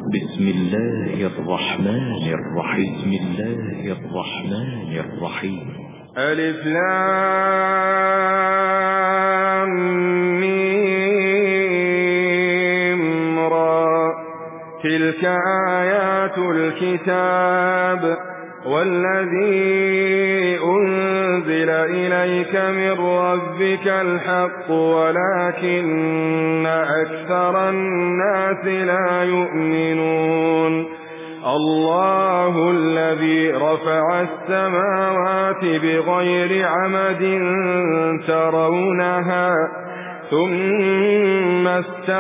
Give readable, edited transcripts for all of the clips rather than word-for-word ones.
بسم الله الرحمن الرحيم. بسم الله الرحمن الرحيم. ألف لام ميم را. تلك آيات الكتاب والذي أنزل إليك من ربك الحق ولكن أكثر الناس لا يؤمنون. الله الذي رفع السماوات بغير عمد ترونها ثم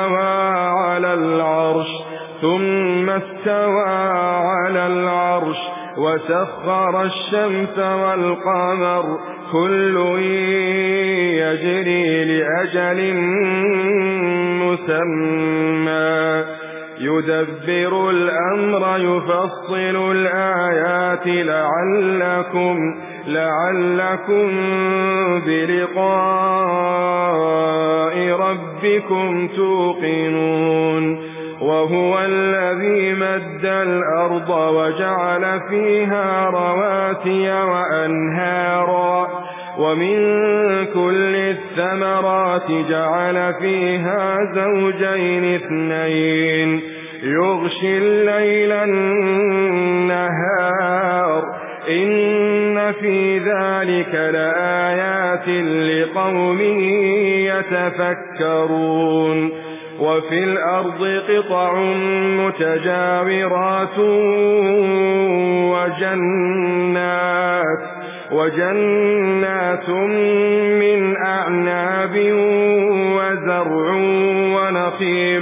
استوى على العرش وسخر الشمس والقمر كل يجري لأجل مسمى يدبر الأمر يفصل الآيات لعلكم بلقاء ربكم توقنون. وهو الذي مد الأرض وجعل فيها رواسي وأنهارا ومن كل الثمرات جعل فيها زوجين اثنين يغشي الليل النهار إن في ذلك لآيات لقوم يتفكرون. وفي الأرض قطع متجاورات وجنات من أعناب وزرع ونخيل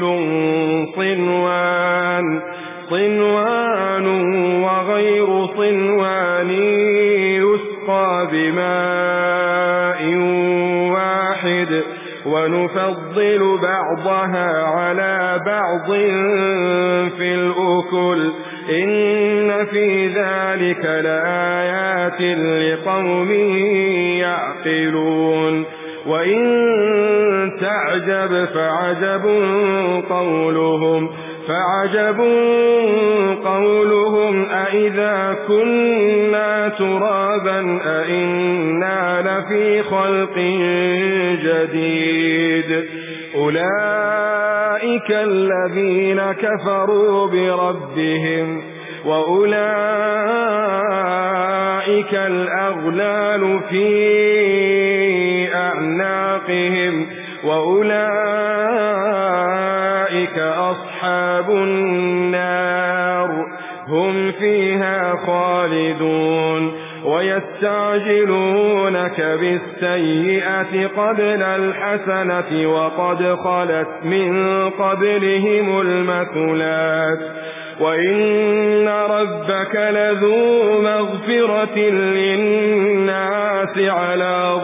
صنوان وغير صنوان يسقى بماء واحد ونفضل بعضها على بعض في الأكل إن في ذلك لآيات لقوم يعقلون. وإن تعجب فعجب قولهم أئذا كنا ترابا أئنا لفي خلق جديد. أولئك الذين كفروا بربهم وأولئك الأغلال في أعناقهم وأولئك أصحاب النار هم فيها خالدون. ويستعجلونك بالسيئة قبل الحسنة وقد خلت من قبلهم المثلات وإن ربك لذو مغفرة للناس على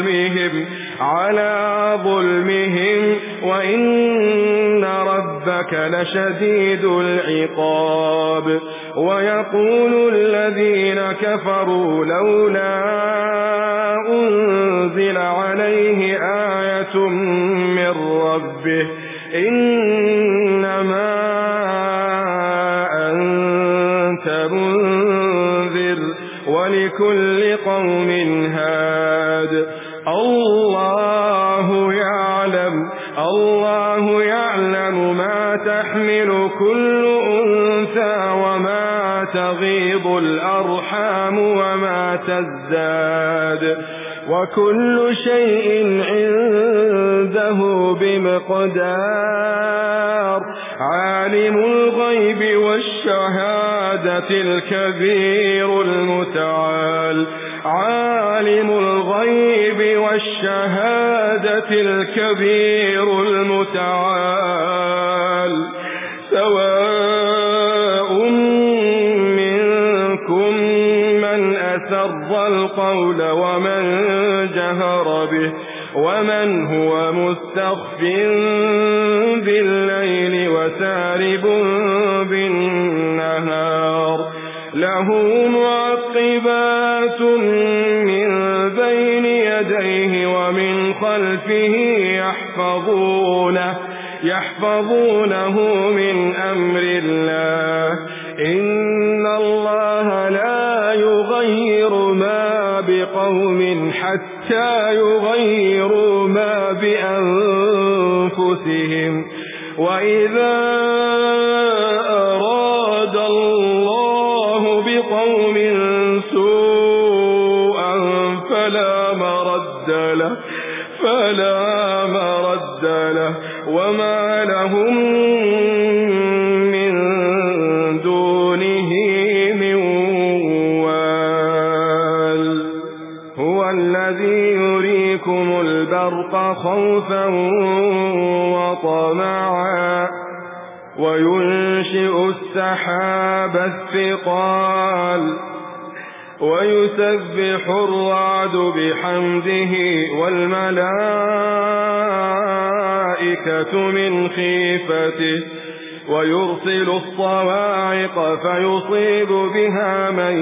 ظلمهم وإن ربك لشديد العقاب. ويقول الذين كفروا لولا أنزل عليه آية من ربه إنما أنت منذر ولكل قوم هاد. الله يعلم ما تحمل كل أنثى وما تغيض الأرحام وما تزداد وكل شيء عنده بمقدار. عالم الغيب والشهادة الكبير المتعال سواء منكم من أسر القول ومن جهر به ومن هو مستخف بالليل وسارب بالنهار له معقبات من بين يديه ومن خلفه يحفظونه من أمر الله إن الله لا يغير ما بقوم حتى يغيروا ما بأنفسهم وإذا أراد الله بقوم سوءا فلا مرد له وما لهم من دونه من وال هو الذي يريكم البرق خوفا وطمعا وينشئ السحاب الثقال ويسبح الرعد بحمده والملائكة من خيفته ويرسل الصواعق فيصيب بها من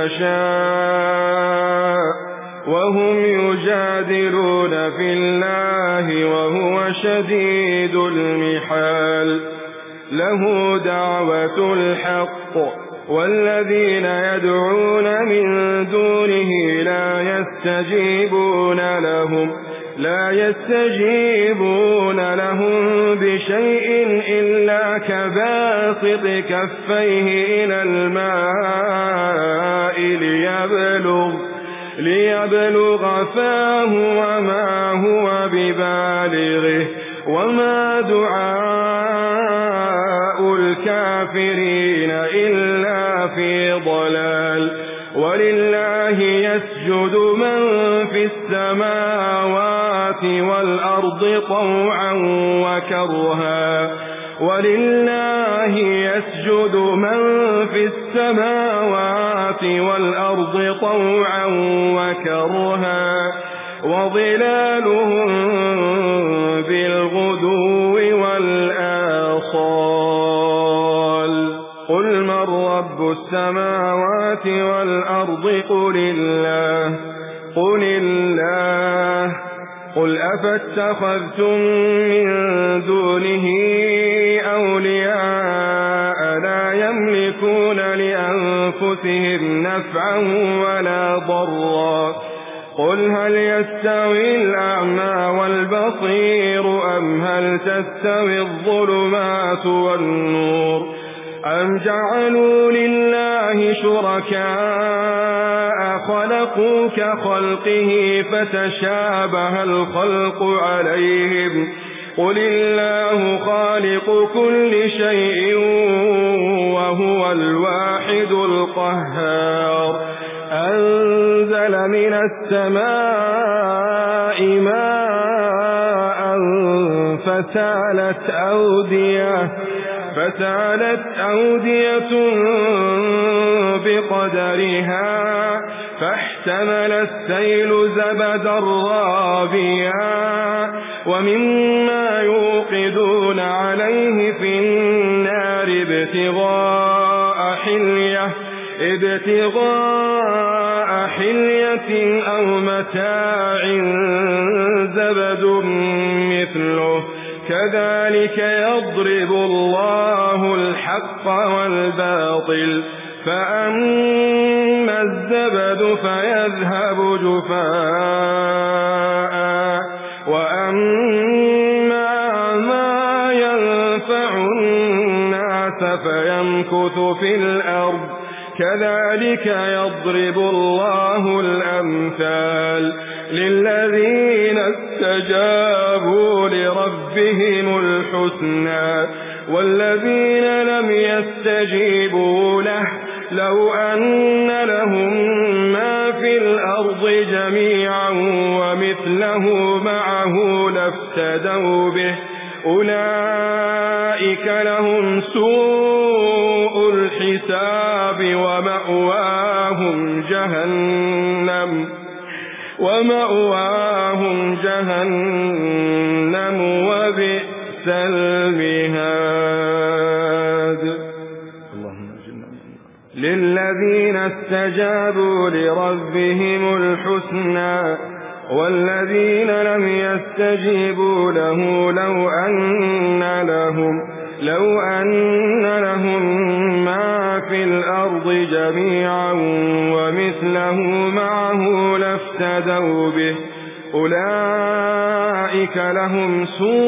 يشاء وهم يجادلون في الله وهو شديد المحال له دعوة الحق والذين يدعون من دونه لا يستجيبون لهم بشيء إلا كباسط كفيه إلى الماء ليبلغ فاه وما هو ببالغه وما دعاء الكافرين إلا في ضلال ولله يسجد من في السماوات والأرض طوعا وكرها وظلالهم بالغدو والآصال قل من رب السماوات والأرض قل الله قل أفاتخذتم من دونه أولياء لا يملكون لأنفسهم نفعا ولا ضرا قل هل يستوي الأعمى والبصير أم هل تستوي الظلمات والنور أم جعلوا لله شركاء خلقوا كخلقه فتشابه الخلق عليهم قل الله خالق كل شيء وهو الواحد القهار أنزل من السماء ماء فسالت أودية بقدرها فاحتمل السيل زبدا رابيا ومما يوقدون عليه في النار ابتغاء حلية أو متاع زبد مثله كذلك يضرب الله الحق والباطل فأما الزبد فيذهب جفاء وأما ما ينفع الناس فيمكث في الأرض كذلك يضرب الله الأمثال للذين استجابوا لربهم الحسنى والذين لم يستجيبوا له لو أن لهم ما في الأرض جميعا ومثله معه لافتدوا به أولئك لهم سوء الحساب ومأواهم جهنم وبئس المهاد للذين استجابوا لربهم الحسنى والذين لم يستجيبوا له لو أن لهم ما في الأرض جميعا ومثله معه لافتدوا به أولئك لهم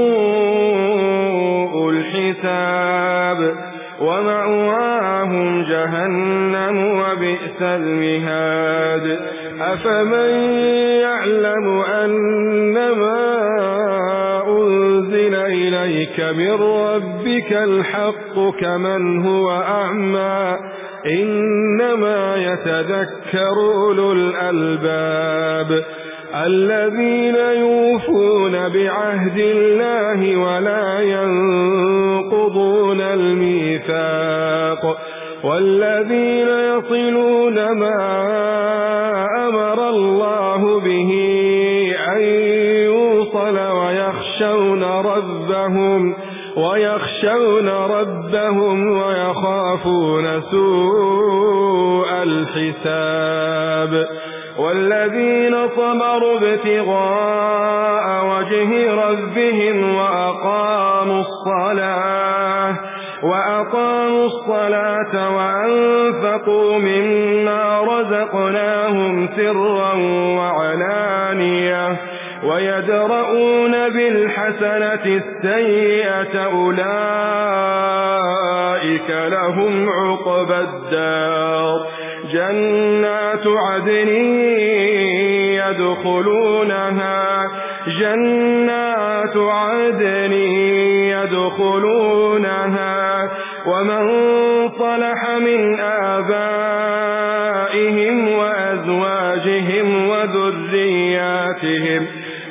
سوء الحساب ومأواهم جهنم وبئس المهاد أفمن يعلم أنما أنزل إليك من ربك الحق كمن هو أعمى إنما يتذكر أولو الألباب الذين يوفون بعهد الله ولا ينقضون الميثاق والذين يصلون ما أمر الله به أن يوصل ويخشون ربهم ويخافون سوء الحساب والذين صبروا ابتغاء وجه ربهم وأقاموا الصلاة وأنفقوا مما رزقناهم سرا وعلانية ويدرؤون بالحسنة السيئة أولئك لهم عقبى الدار جنات عدن يدخلونها ومن صلح من آبائهم وأزواجهم وذرياتهم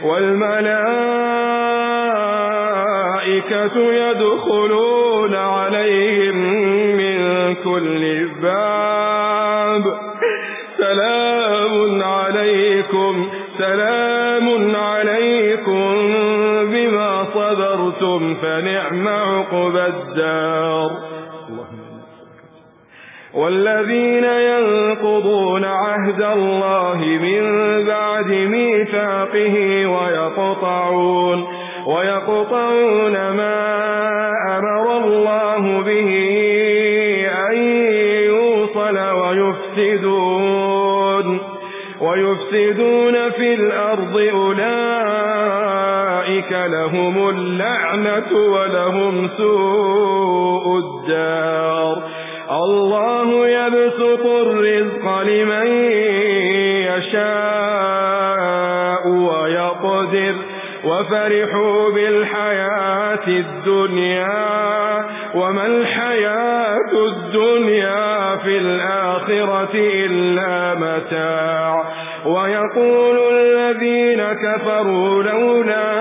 والملائكة يدخلون عليهم من كل باب سلام عليكم بما صبرتم فنعم عقبى الدار والذين ينقضون عهد الله من بعد ميثاقه ويقطعون ما أمر الله به أن يوصل ويفسدون في الأرض أولئك لهم اللعنة ولهم سوء الدار الله يبسط الرزق لمن يشاء ويقدر وفرحوا بالحياة الدنيا وما الحياة الدنيا في الآخرة إلا متاع ويقول الذين كفروا لولا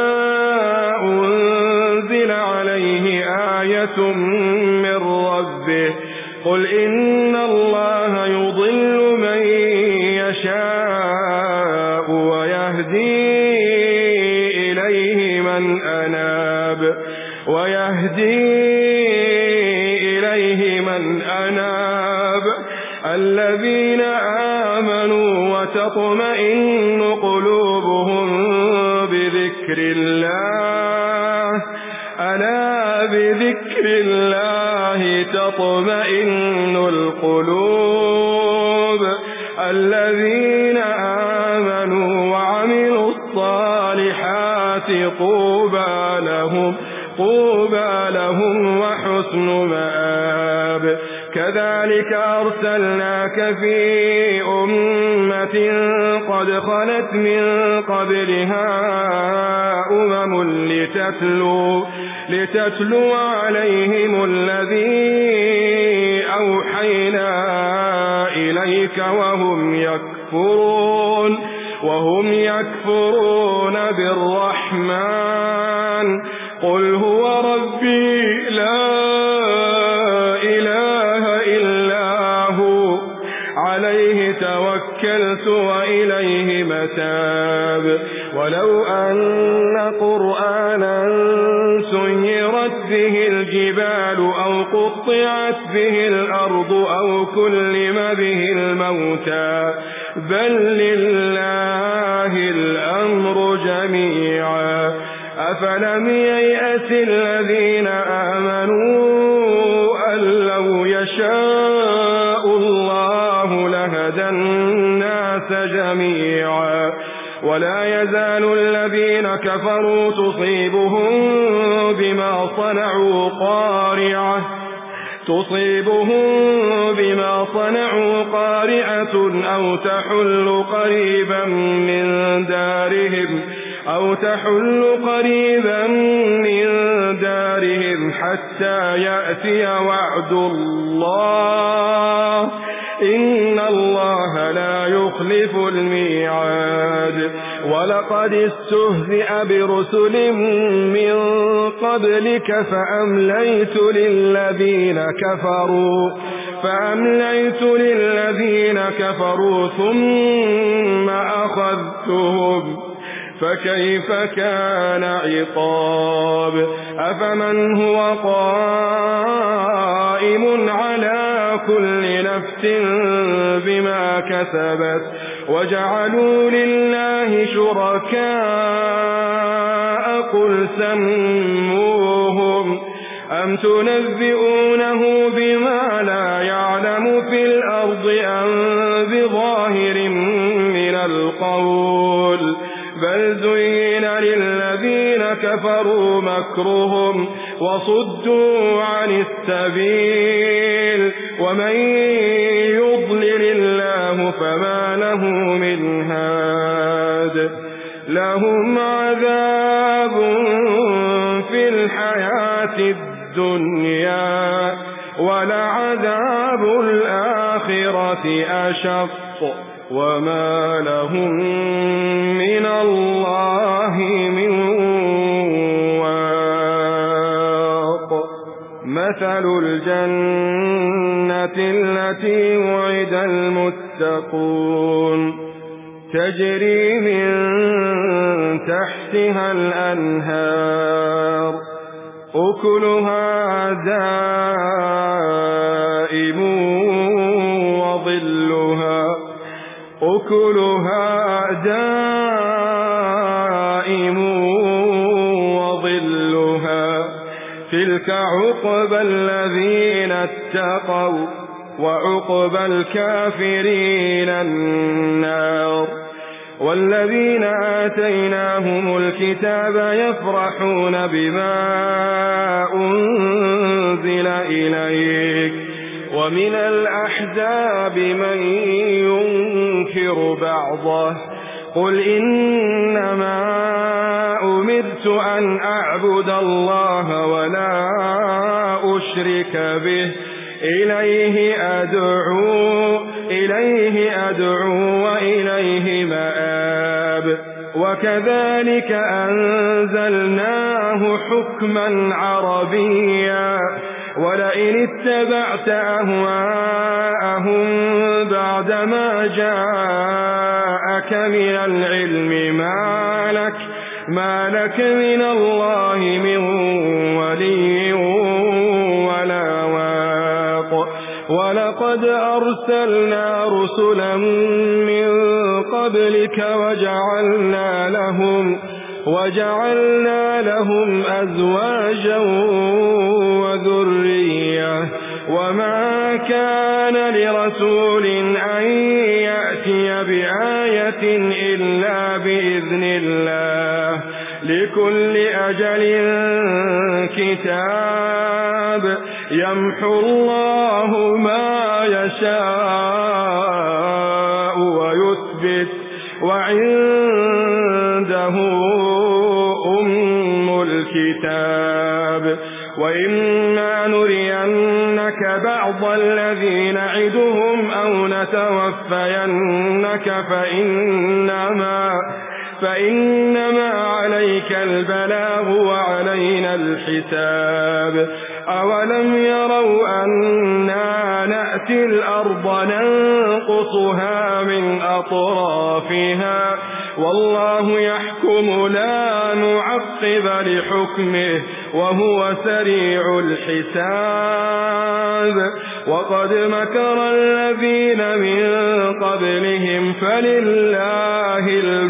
أنزل عليه آية من ربه قل إن الله يضل من يشاء ويهدي إليه من أناب الذين آمنوا وتطمئن قلوبهم بذكر الله ألا بذكر الله تطمئن القلوب الذين آمنوا وعملوا الصالحات طوبى لهم وحسن مآب كذلك أرسلناك في أمة قد خلت من قبلها لتتلو عليهم الذي أوحينا إليك وهم يكفرون بالرحمن قل هو ربي لا إله إلا هو عليه توكلت وإليه متاب ولو أن قرآنا سيرت به الجبال أو قطعت قطعت به الأرض أو كلم به الموتى بل لله الأمر جميعا أفلم ييأس الذين آمنوا أن لو يشاء الله لهدى الناس جميعا ولا يزال الذين كفروا تصيبهم بما صنعوا قارعة أو تحل قريبا من دارهم حتى يأتي وعد الله إن الله لا يخلف الميعاد ولقد استهزئ برسل من قبلك فأمليت للذين كفروا ثم أخذتهم فكيف كان عقاب أفمن هو قائم على كل نفس بما كسبت وجعلوا لله شركاء قل سموهم أم تنبئونه بما لا يعلم في الأرض أم بظاهر من القول بل زين للذين كفروا مكرهم وصدوا عن السبيل ومن يضلل الله فما له من هاد لهم عذاب في الحياة الدنيا ولعذاب الآخرة أشق وما لهم من الله من واق مثل الجنة التي وعد المتقون تجري من تحتها الأنهار أكلها دائم وظلها تلك عقبى الذين اتقوا وعقبى الكافرين النار والذين آتيناهم الكتاب يفرحون بما أنزل إليك ومن الأحزاب من ينكر بعضه قل إنما أمرت أن أعبد الله ولا أشرك به إليه أدعو وإليه مآب وكذلك أنزلناه حكما عربيا ولئن اتبعت أهواءهم بعدما جاءك من العلم ما لك من الله من ولي ولا واق ولقد أرسلنا رسلا من قبلك وجعلنا لهم أزواجا وذرية وما كان لرسول أن يأتي بآية إلا بإذن الله لكل أجل كتاب يمحو الله ما يشاء ويثبت وعنده أم الكتاب وإما نرينك بعض الذي نعدهم أو نتوفينك فإنما عليك البلاغ وعلينا الحساب أولم يروا أنا نأتي الأرض ننقصها من أطرافها والله يحكم لا معقب لحكمه وهو سريع الحساب وقد مكر الذين من قبلهم فلله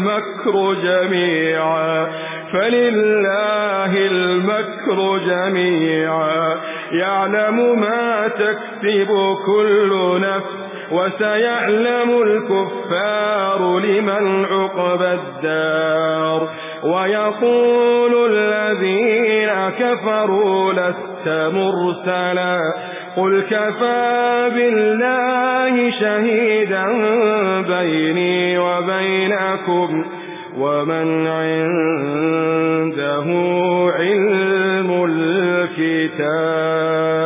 المكر جميعا يعلم ما تكسب كل نفس وسيعلم الكفار لمن عقبى الدار ويقول الذين كفروا لست مرسلا قل كفى بالله شهيدا بيني وبينكم ومن عنده علم الكتاب.